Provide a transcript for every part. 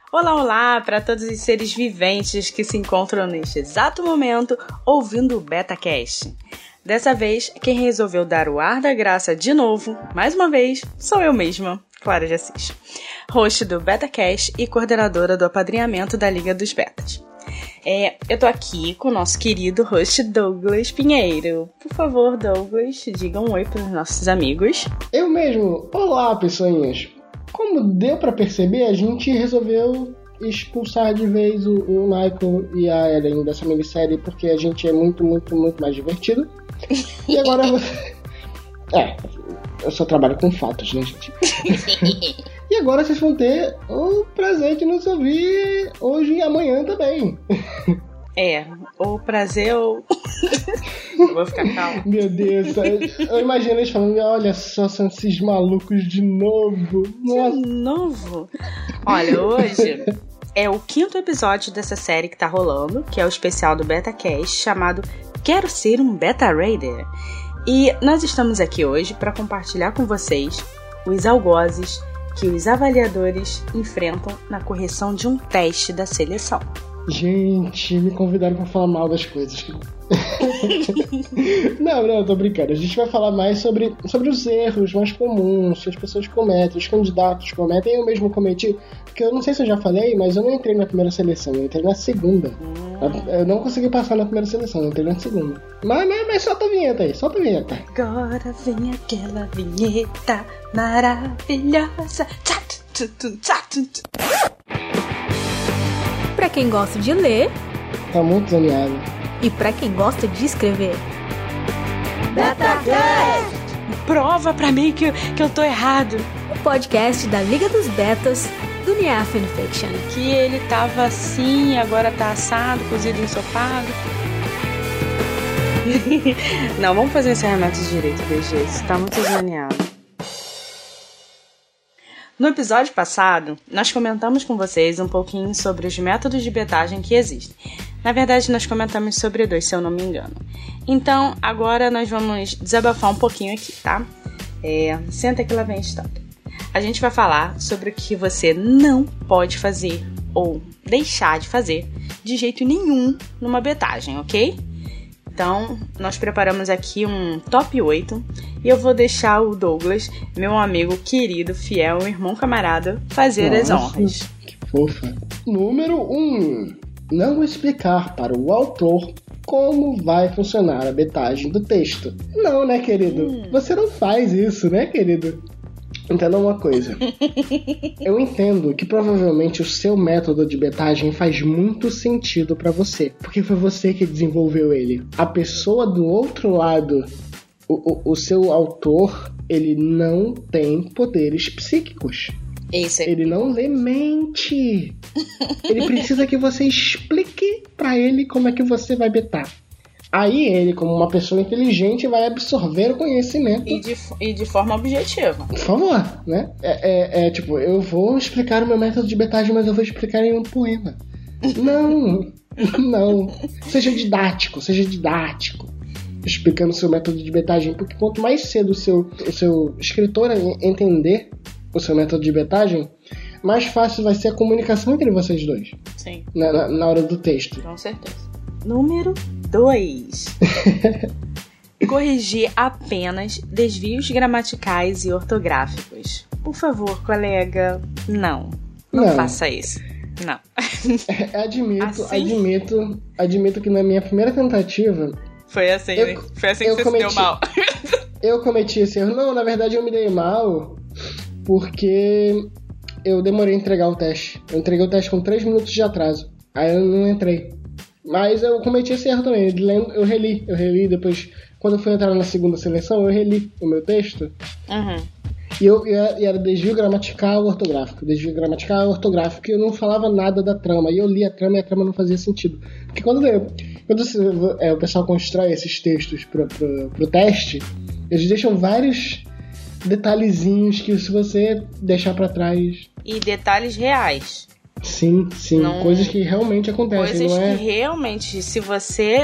Olá, olá para todos os seres viventes que se encontram neste exato momento ouvindo o BetaCast. Dessa vez, quem resolveu dar o ar da graça de novo, mais uma vez, sou eu mesma, Clara de Assis, host do BetaCast e coordenadora do apadrinhamento da Liga dos Betas. Eu tô aqui com o nosso querido host Douglas Pinheiro. Por favor, Douglas, diga um oi para os nossos amigos. Eu mesmo. Olá, pessoinhas. Como deu pra perceber, a gente resolveu expulsar de vez o Michael e a Ellen dessa minissérie porque a gente é muito mais divertido. E agora... eu só trabalho com fatos, né, gente? E agora vocês vão ter o prazer de nos ouvir hoje e amanhã também. O prazer eu vou ficar calma. Meu Deus, eu imagino eles falando, olha só, são esses malucos de novo. Nossa. De novo? Olha, hoje é o 5º episódio dessa série que tá rolando, que é o especial do BetaCast, chamado Quero Ser um Beta Raider. E nós estamos aqui hoje para compartilhar com vocês os algozes que os avaliadores enfrentam na correção de um teste da seleção. Gente, me convidaram pra falar mal das coisas. Não, tô brincando. A gente vai falar mais sobre os erros mais comuns que as pessoas cometem, os candidatos cometem. Eu mesmo cometi, porque eu não sei se eu já falei, mas eu não entrei na primeira seleção, eu entrei na segunda. Eu não consegui passar na primeira seleção, eu entrei na segunda. Mas solta a vinheta aí, solta a vinheta. Agora vem aquela vinheta maravilhosa. Pra quem gosta de ler, tá muito zoneado. E pra quem gosta de escrever, BetaCast! Prova pra mim que eu tô errado. O podcast da Liga dos Betas do Nia Fanfiction. Que ele tava assim, agora tá assado, cozido, ensopado. Não, vamos fazer encerramento direito, BG. Isso tá muito zoneado. No episódio passado, nós comentamos com vocês um pouquinho sobre os métodos de betagem que existem. Na verdade, nós comentamos sobre 2, se eu não me engano. Então, agora nós vamos desabafar um pouquinho aqui, tá? Senta que lá vem a história. A gente vai falar sobre o que você não pode fazer ou deixar de fazer de jeito nenhum numa betagem, ok? Então, nós preparamos aqui um top 8 e eu vou deixar o Douglas, meu amigo querido, fiel, irmão camarada, fazer as honras. Que fofa. Número 1. Não explicar para o autor como vai funcionar a betagem do texto. Não, né, querido? Você não faz isso, né, querido? Entenda uma coisa. Eu entendo que provavelmente o seu método de betagem faz muito sentido pra você, porque foi você que desenvolveu ele. A pessoa do outro lado, o seu autor, ele não tem poderes psíquicos. Isso. Ele não lê mente. Ele precisa que você explique pra ele como é que você vai betar. Aí ele, como uma pessoa inteligente, vai absorver o conhecimento. E de forma objetiva. Por favor, né? Tipo, eu vou explicar o meu método de betagem, mas eu vou explicar em um poema. Não. Seja didático. Explicando o seu método de betagem, porque quanto mais cedo o seu escritor entender o seu método de betagem, mais fácil vai ser a comunicação entre vocês dois. Sim. Na hora do texto. Com certeza. Número 2. Corrigir apenas desvios gramaticais e ortográficos. Por favor, colega, não faça isso. Não. Admito que na minha primeira tentativa... Foi assim que você se deu mal. Eu cometi esse erro. Não, na verdade eu me dei mal porque eu demorei a entregar o teste. Eu entreguei o teste com 3 minutos de atraso. Aí eu não entrei. Mas eu cometi esse erro também. Eu reli depois. Quando eu fui entrar na segunda seleção, eu reli o meu texto. Uhum. E era desvio gramatical ortográfico. E eu não falava nada da trama. E eu li a trama e a trama não fazia sentido. Porque quando o pessoal constrói esses textos pro teste, eles deixam vários detalhezinhos que se você deixar pra trás... E detalhes reais. Sim. Não, coisas que realmente acontecem. Coisas que realmente, se você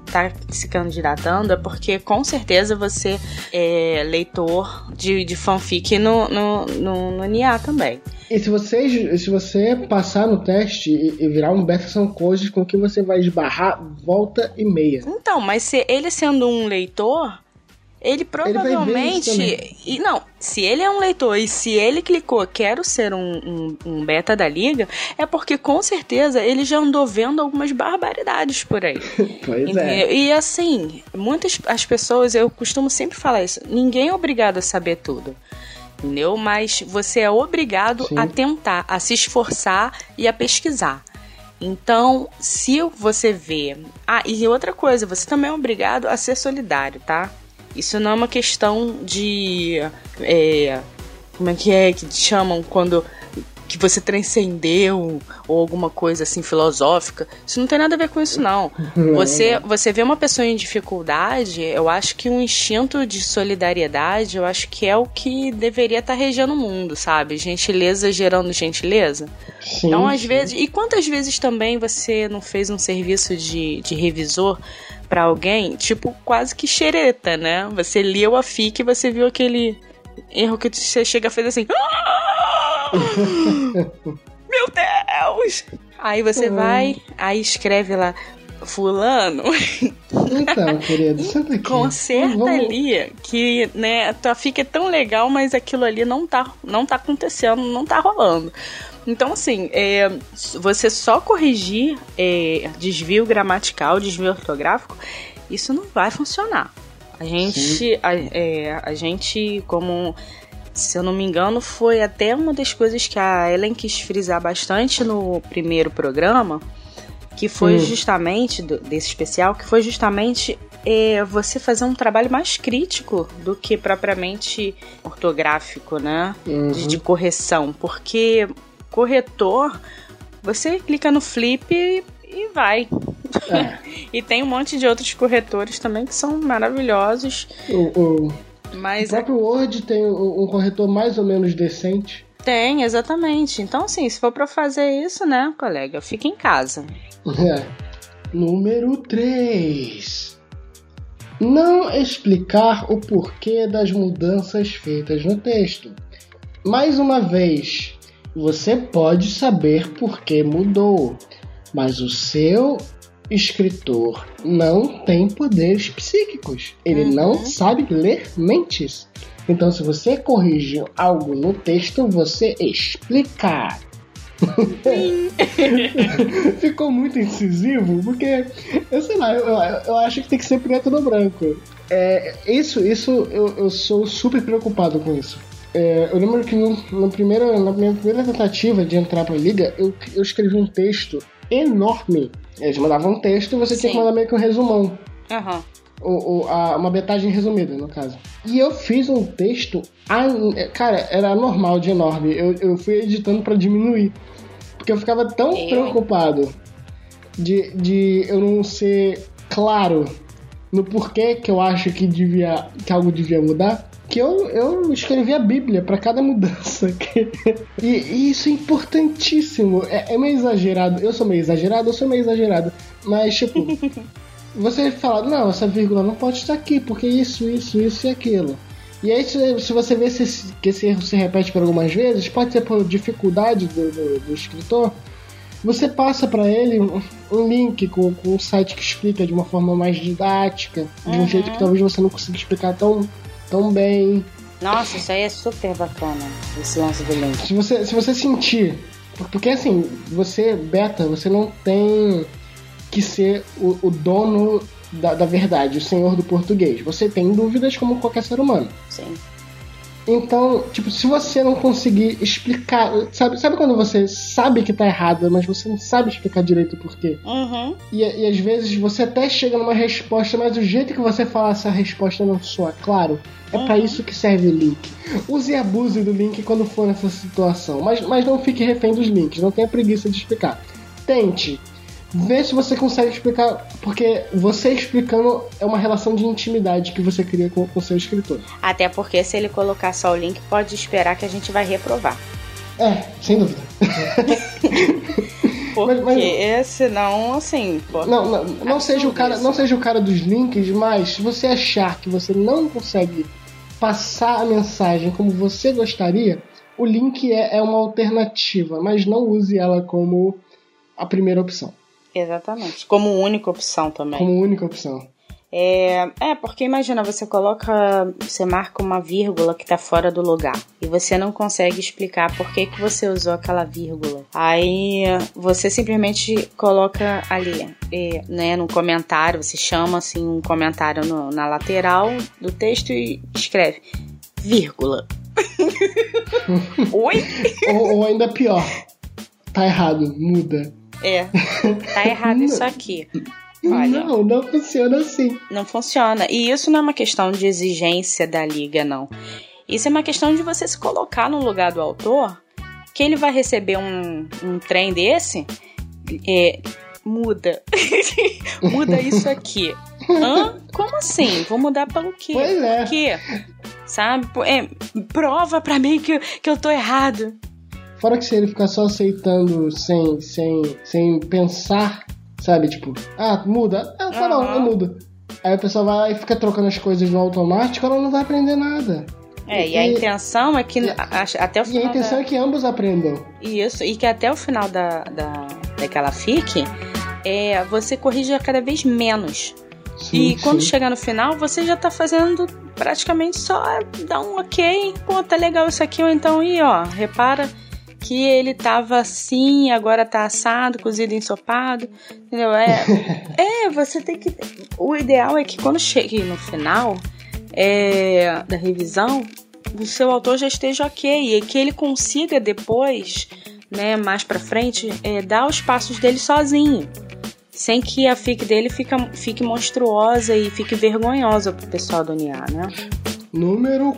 tá se candidatando é porque com certeza você é leitor de fanfic no NIA também. E se você passar no teste e virar um beta, são coisas com que você vai esbarrar volta e meia. Então, mas se ele sendo um leitor, ele provavelmente... se ele é um leitor e se ele clicou quero ser um beta da liga, é porque com certeza ele já andou vendo algumas barbaridades por aí. Pois é. E assim, as pessoas, eu costumo sempre falar isso, ninguém é obrigado a saber tudo. Entendeu? Mas você é obrigado Sim. a tentar, a se esforçar e a pesquisar. Então, se você vê... e outra coisa, você também é obrigado a ser solidário, tá? Isso não é uma questão de... como é que chamam quando... que você transcendeu ou alguma coisa assim filosófica. Isso não tem nada a ver com isso, não. Você vê uma pessoa em dificuldade, eu acho que um instinto de solidariedade, eu acho que é o que deveria estar regendo o mundo, sabe? Gentileza gerando gentileza. Sim, então, às vezes... E quantas vezes também você não fez um serviço de revisor pra alguém, tipo, quase que xereta, né? Você leu a fic e você viu aquele erro que você chega a fazer assim... Meu Deus! Aí você vai, aí escreve lá, fulano. Então, querido, senta aqui. Conserta ali que, né, a tua fica é tão legal, mas aquilo ali não tá acontecendo, não tá rolando. Então, assim, você só corrigir desvio gramatical, desvio ortográfico, isso não vai funcionar. A gente, como... Se eu não me engano, foi até uma das coisas que a Ellen quis frisar bastante no primeiro programa, que foi justamente, desse especial, que foi justamente você fazer um trabalho mais crítico do que propriamente ortográfico, né? De correção. Porque corretor, você clica no flip e vai. E tem um monte de outros corretores também que são maravilhosos. Mas o próprio Word tem um corretor mais ou menos decente. Tem, exatamente. Então, assim, se for pra fazer isso, né, colega, fica em casa. Número 3. Não explicar o porquê das mudanças feitas no texto. Mais uma vez, você pode saber por que mudou, mas o seu escritor não tem poderes psíquicos. Ele não sabe ler mentes. Então, se você corrige algo no texto, você explicar. Ficou muito incisivo, porque eu sei lá, eu acho que tem que ser preto no branco. Isso eu sou super preocupado com isso. Eu lembro que na minha primeira tentativa de entrar pra liga, eu escrevi um texto enorme. Eles mandavam um texto e você tinha que mandar meio que um resumão. Uma betagem resumida, no caso. E eu fiz um texto... Cara, era normal de enorme. Eu fui editando pra diminuir. Porque eu ficava tão preocupado de eu não ser claro no porquê que eu acho que algo devia mudar, que eu escrevi a Bíblia pra cada mudança. E isso é importantíssimo. É meio exagerado. Eu sou meio exagerado. Mas, tipo, você fala, não, essa vírgula não pode estar aqui, porque isso e aquilo. E aí, se você vê que esse erro se repete por algumas vezes, pode ser por dificuldade do escritor, você passa para ele um link com um site que explica de uma forma mais didática, de um jeito que talvez você não consiga explicar tão bem. Nossa, isso aí é super bacana, esse lance do link. Se você sentir... Porque assim, você não tem que ser o dono da verdade, o senhor do português. Você tem dúvidas como qualquer ser humano. Sim. Então, tipo, se você não conseguir explicar... Sabe quando você sabe que tá errado, mas você não sabe explicar direito o porquê? E às vezes você até chega numa resposta, mas o jeito que você fala essa resposta não soa claro. É pra isso que serve o link. Use e abuse do link quando for nessa situação. Mas não fique refém dos links. Não tenha preguiça de explicar. Tente. Vê se você consegue explicar, porque você explicando é uma relação de intimidade que você cria com o seu escritor. Até porque se ele colocar só o link, pode esperar que a gente vai reprovar. Sem dúvida. Porque senão, assim... Pô, não seja o cara dos links, mas se você achar que você não consegue passar a mensagem como você gostaria, o link é uma alternativa, mas não use ela como a primeira opção. Exatamente. Como única opção também. Como única opção. Porque imagina, você marca uma vírgula que tá fora do lugar e você não consegue explicar por que você usou aquela vírgula. Aí você simplesmente coloca ali, né, no comentário, você chama assim um comentário na lateral do texto e escreve vírgula. Oi? ou ainda pior, tá errado, muda. Tá errado isso aqui. Olha, não funciona assim. Não funciona. E isso não é uma questão de exigência da liga, não. Isso é uma questão de você se colocar no lugar do autor, que ele vai receber um trem desse, muda. Muda isso aqui. Como assim? Vou mudar pelo quê? Pois é. Por quê? Sabe? Prova pra mim que eu tô errado. Fora que se ele ficar só aceitando sem pensar, sabe, tipo, muda. Não muda. Aí a pessoa vai lá e fica trocando as coisas no automático, ela não vai aprender nada. E a intenção é que até o final. E a intenção é que ambos aprendam. Isso, e que até o final daquela FIC, você corrija cada vez menos. Sim, quando chegar no final, você já tá fazendo praticamente só dar um ok. Pô, tá legal isso aqui, ou então repara que ele tava assim, agora tá assado, cozido, ensopado, entendeu? Você tem que... O ideal é que quando chegue no final da revisão, o seu autor já esteja ok, e que ele consiga depois, né, mais pra frente, dar os passos dele sozinho, sem que a FIC dele fique monstruosa e fique vergonhosa pro pessoal do NIA, né? Número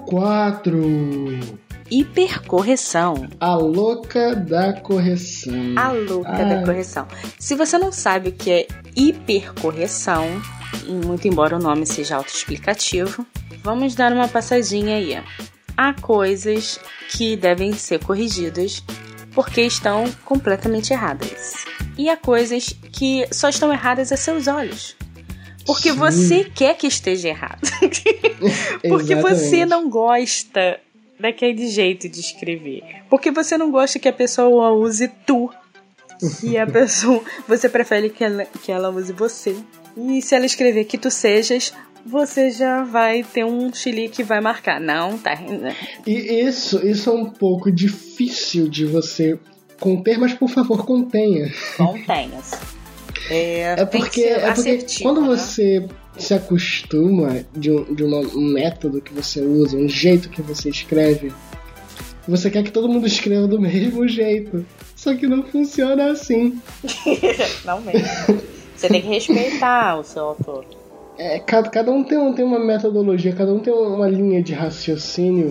4... hipercorreção. A louca da correção. A louca da correção. Se você não sabe o que é hipercorreção, muito embora o nome seja autoexplicativo, vamos dar uma passadinha aí. Há coisas que devem ser corrigidas porque estão completamente erradas. E há coisas que só estão erradas a seus olhos. Porque você quer que esteja errado. Porque você não gosta daquele jeito de escrever. Porque você não gosta que a pessoa use tu. E a pessoa... Você prefere que ela use você. E se ela escrever que tu sejas, você já vai ter um chilique que vai marcar. Não, tá... E isso é um pouco difícil de você conter, mas por favor, contenha. Contenha-se. Porque quando você se acostuma de um método que você usa, um jeito que você escreve, você quer que todo mundo escreva do mesmo jeito. Só que não funciona assim. Não mesmo. Você tem que respeitar o seu autor. Cada um tem uma metodologia, cada um tem uma linha de raciocínio.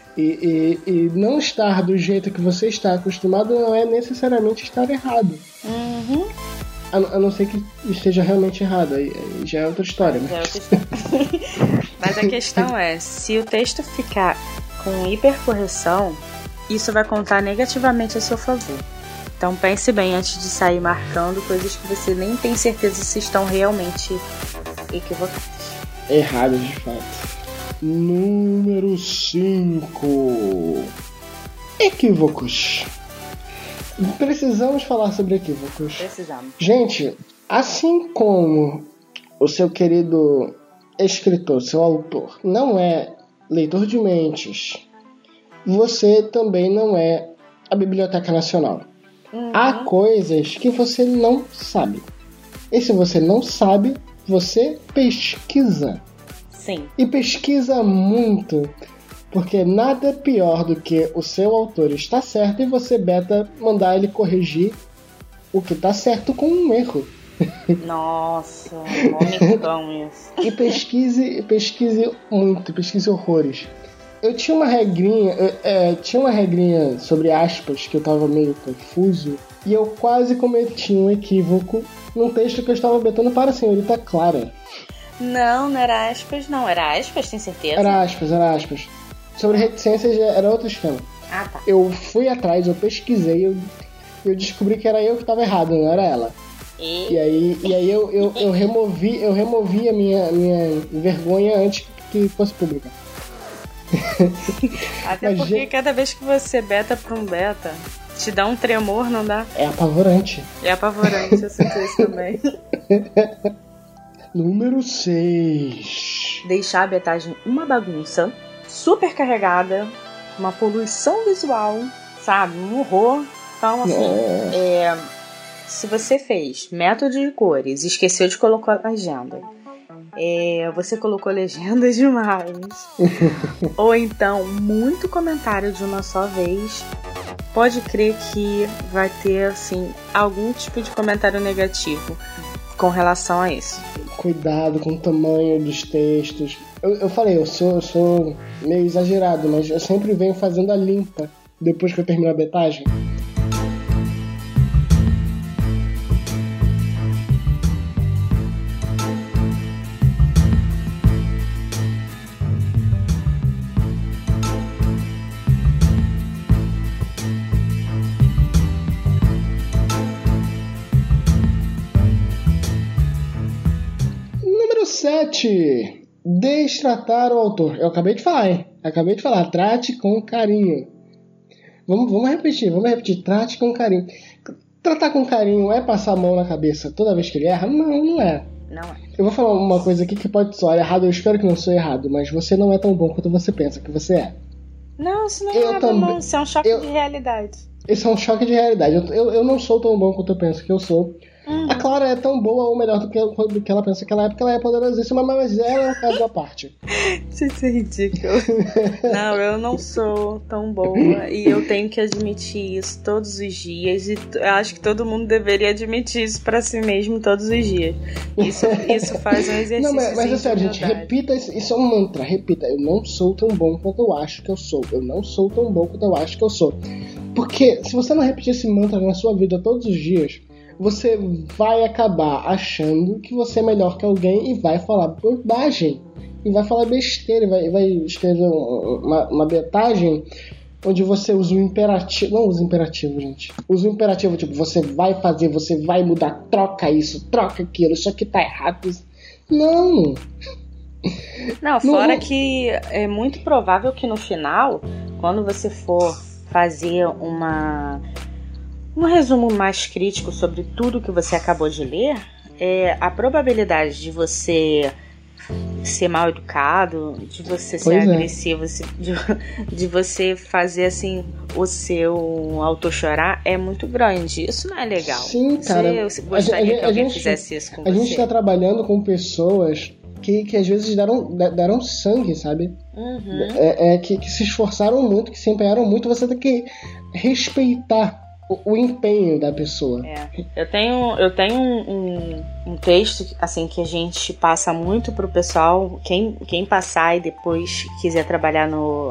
E não estar do jeito que você está acostumado não é necessariamente estar errado. Uhum. A não ser que esteja realmente errado, aí já é outra história. Né? Mas a questão é, se o texto ficar com hipercorreção, isso vai contar negativamente a seu favor. Então pense bem antes de sair marcando coisas que você nem tem certeza se estão realmente equivocadas. Erradas, de fato. Número 5. Equívocos. Precisamos falar sobre equívocos. Precisamos. Gente, assim como o seu querido escritor, seu autor, não é leitor de mentes, você também não é a Biblioteca Nacional. Uhum. Há coisas que você não sabe. E se você não sabe, você pesquisa. Sim. E pesquisa muito, porque nada é pior do que o seu autor estar certo e você, beta, mandar ele corrigir o que está certo com um erro. Nossa, momicão isso. E pesquise muito, pesquise horrores. Eu tinha uma regrinha sobre aspas que eu tava meio confuso e eu quase cometi um equívoco num texto que eu estava betando para a senhorita Clara. Não era aspas, não. Era aspas, tem certeza? Era aspas. Sobre reticências era outro esquema. Ah, tá. Eu fui atrás, eu pesquisei, eu eu descobri que era eu que tava errado, não era ela. E aí eu removi a minha vergonha antes que fosse pública. Até Mas, porque cada vez que você beta pra um beta, te dá um tremor, não dá? É apavorante. É apavorante, eu sinto isso também. Número 6. Deixar a betagem uma bagunça, super carregada, uma poluição visual, sabe? Um horror. Então, assim, se você fez método de cores e esqueceu de colocar a legenda, você colocou legenda demais, ou então muito comentário de uma só vez, pode crer que vai ter, assim, algum tipo de comentário negativo com relação a isso. Cuidado com o tamanho dos textos. Eu falei, eu sou meio exagerado, mas eu sempre venho fazendo a limpa depois que eu termino a betagem. Número 7. Destratar o autor. Eu acabei de falar, hein? Trate com carinho. Vamos repetir. Trate com carinho. Tratar com carinho é passar a mão na cabeça toda vez que ele erra? Não é. Não é. Eu vou falar uma coisa aqui que pode soar errado. Eu espero que não soe errado. Mas você não é tão bom quanto você pensa que você é. Não, isso não é nada, não. Isso é um choque de realidade. Isso é um choque de realidade. Eu não sou tão bom quanto eu penso que eu sou. A Clara é tão boa ou melhor do que ela pensa que ela é, porque ela é poderosíssima, mas ela é um caso à parte. Isso é ridículo. Não, eu não sou tão boa e eu tenho que admitir isso todos os dias, e eu acho que todo mundo deveria admitir isso pra si mesmo todos os dias. Isso faz um exercício. Não, mas é sério, gente, repita, isso é um mantra, repita. Eu não sou tão bom quanto eu acho que eu sou. Eu não sou tão bom quanto eu acho que eu sou. Porque se você não repetir esse mantra na sua vida todos os dias, você vai acabar achando que você é melhor que alguém e vai falar bobagem. E vai falar besteira. Vai escrever uma betagem onde você usa o imperativo. Não usa o imperativo, gente. Usa o imperativo, tipo, você vai fazer, você vai mudar, troca isso, troca aquilo, isso aqui tá errado. Não, fora que é muito provável que no final, quando você for fazer um resumo mais crítico sobre tudo que você acabou de ler, a probabilidade de você ser mal educado, de você ser agressivo, de você fazer assim o seu autor chorar é muito grande. Isso não é legal. Sim, cara. Você gostaria que alguém fizesse isso com você? A gente está trabalhando com pessoas que às vezes deram sangue, sabe? Uhum. Que se esforçaram muito, que se empenharam muito. Você tem que respeitar o empenho da pessoa. Eu tenho um texto assim que a gente passa muito pro pessoal. Quem passar e depois quiser trabalhar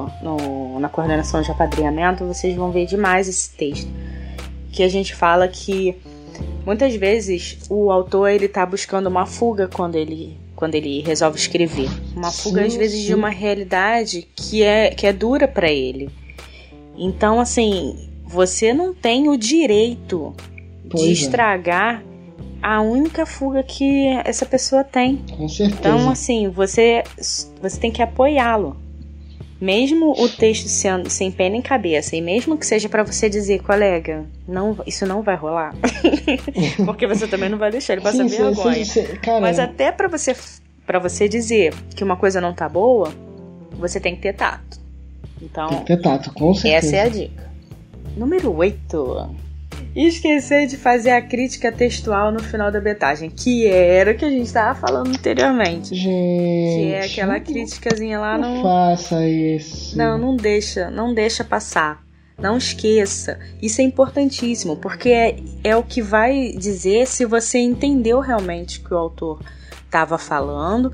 na coordenação de apadrinhamento, vocês vão ver demais esse texto, que a gente fala que muitas vezes o autor ele tá buscando uma fuga quando ele resolve escrever, uma fuga às vezes de uma realidade que é dura para ele. Então, assim, você não tem o direito de estragar a única fuga que essa pessoa tem. Com certeza. Então, assim, você tem que apoiá-lo. Mesmo o texto sendo sem pé nem cabeça, e mesmo que seja pra você dizer, colega, isso não vai rolar. Porque você também não vai deixar ele passar vergonha. Mas até pra você dizer que uma coisa não tá boa, você tem que ter tato. Então, tem que ter tato, com certeza. Essa é a dica. Número 8. Esquecer de fazer a crítica textual no final da betagem, que era o que a gente estava falando anteriormente. Gente, que é aquela criticazinha lá. Não faça isso. Não deixa passar. Não esqueça. Isso é importantíssimo, porque é o que vai dizer se você entendeu realmente o que o autor estava falando,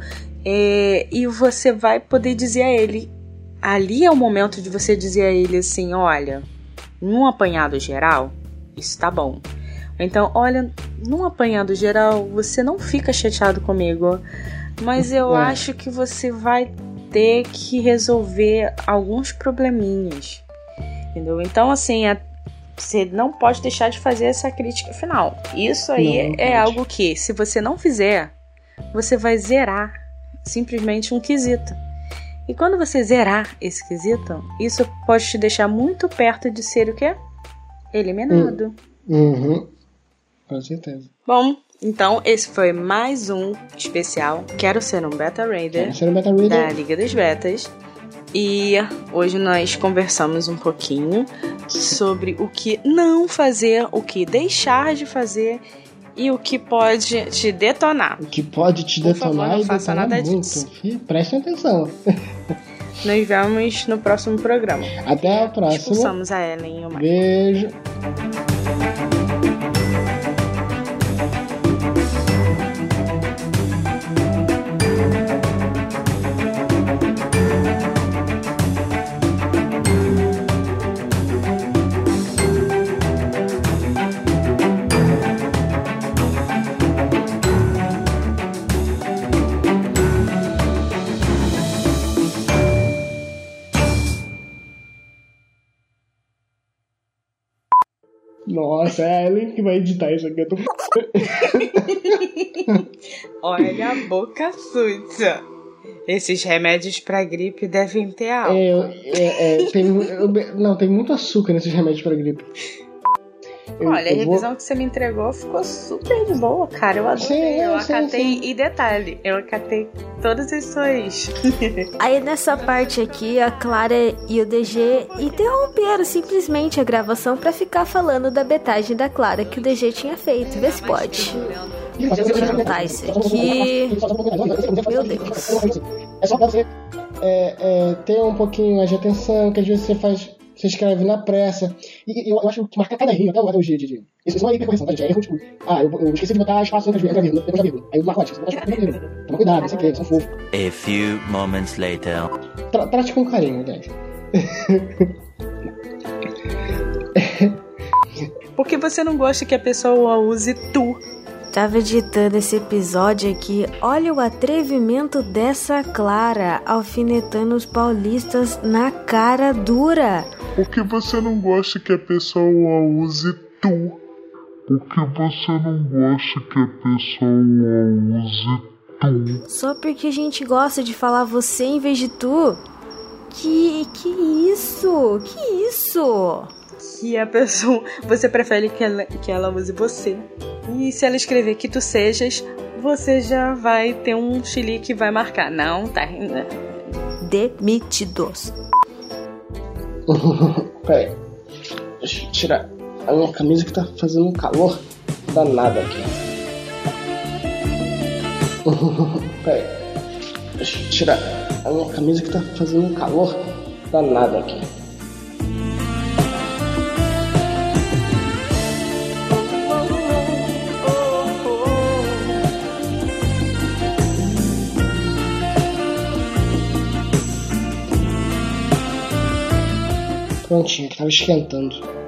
e você vai poder dizer a ele. Ali é o momento de você dizer a ele assim, olha, num apanhado geral, isso tá bom. Então, olha, num apanhado geral, você não fica chateado comigo, mas eu acho que você vai ter que resolver alguns probleminhas, entendeu? Então, assim, você não pode deixar de fazer essa crítica final. Isso aí Não é pode. algo que, se você não fizer, você vai zerar simplesmente um quesito. E quando você zerar esse quesito, isso pode te deixar muito perto de ser o quê? Eliminado. Uhum. Com certeza. Bom, então esse foi mais um especial Quero Ser um Beta Raider Quero ser um Beta da Reader. Liga dos Betas. E hoje nós conversamos um pouquinho sobre o que não fazer, o que deixar de fazer e o que pode te detonar. O que pode te Por favor, detonar não e faça detonar nada muito. disso. Prestem atenção. Nos vemos no próximo programa. Até a próxima. Expulsamos a Ellen e o Mike. Beijo. Nossa, é a Ellen que vai editar isso aqui. Eu tô... Olha a boca suja. Esses remédios pra gripe devem ter álcool. Tem muito açúcar nesses remédios pra gripe. Olha, a eu vou- revisão que você me entregou ficou super de boa, cara. Eu adorei. Sim, eu sim, acatei. sim. E detalhe, eu acatei todas as suas. Aí nessa parte aqui, a Clara e o DG interromperam simplesmente a gravação pra ficar falando da betagem da Clara que o DG tinha feito. Vê se pode. Deixa eu anotar isso aqui. Meu Deus. É só pra você ter um pouquinho mais de atenção, que às vezes você escreve na pressa. E eu acho que marcar cada erro, até o G de. Isso não é hipercorreção, tá, gente? É erro, tipo, eu esqueci de botar espaço entre as vírgulas, depois da vírgula. Aí eu marco antes, você pode marcar vírgula. Toma cuidado, isso aqui, são fofos. A few moments later. Trate com carinho, gente. Por que você não gosta que a pessoa use tu? Tava editando esse episódio aqui. Olha o atrevimento dessa Clara alfinetando os paulistas na cara dura. Por que você não gosta que a pessoa use tu? Por que você não gosta que a pessoa use tu? Só porque a gente gosta de falar você em vez de tu? Que isso? Que isso? Que a pessoa. Você prefere que ela use você. E se ela escrever que tu sejas, você já vai ter um chilique que vai marcar. Não, tá rindo. Demitidos. Peraí. Deixa eu tirar a minha camisa que tá fazendo um calor danado aqui. Peraí. Deixa eu tirar a minha camisa que tá fazendo um calor danado aqui. Prontinho, que tava esquentando.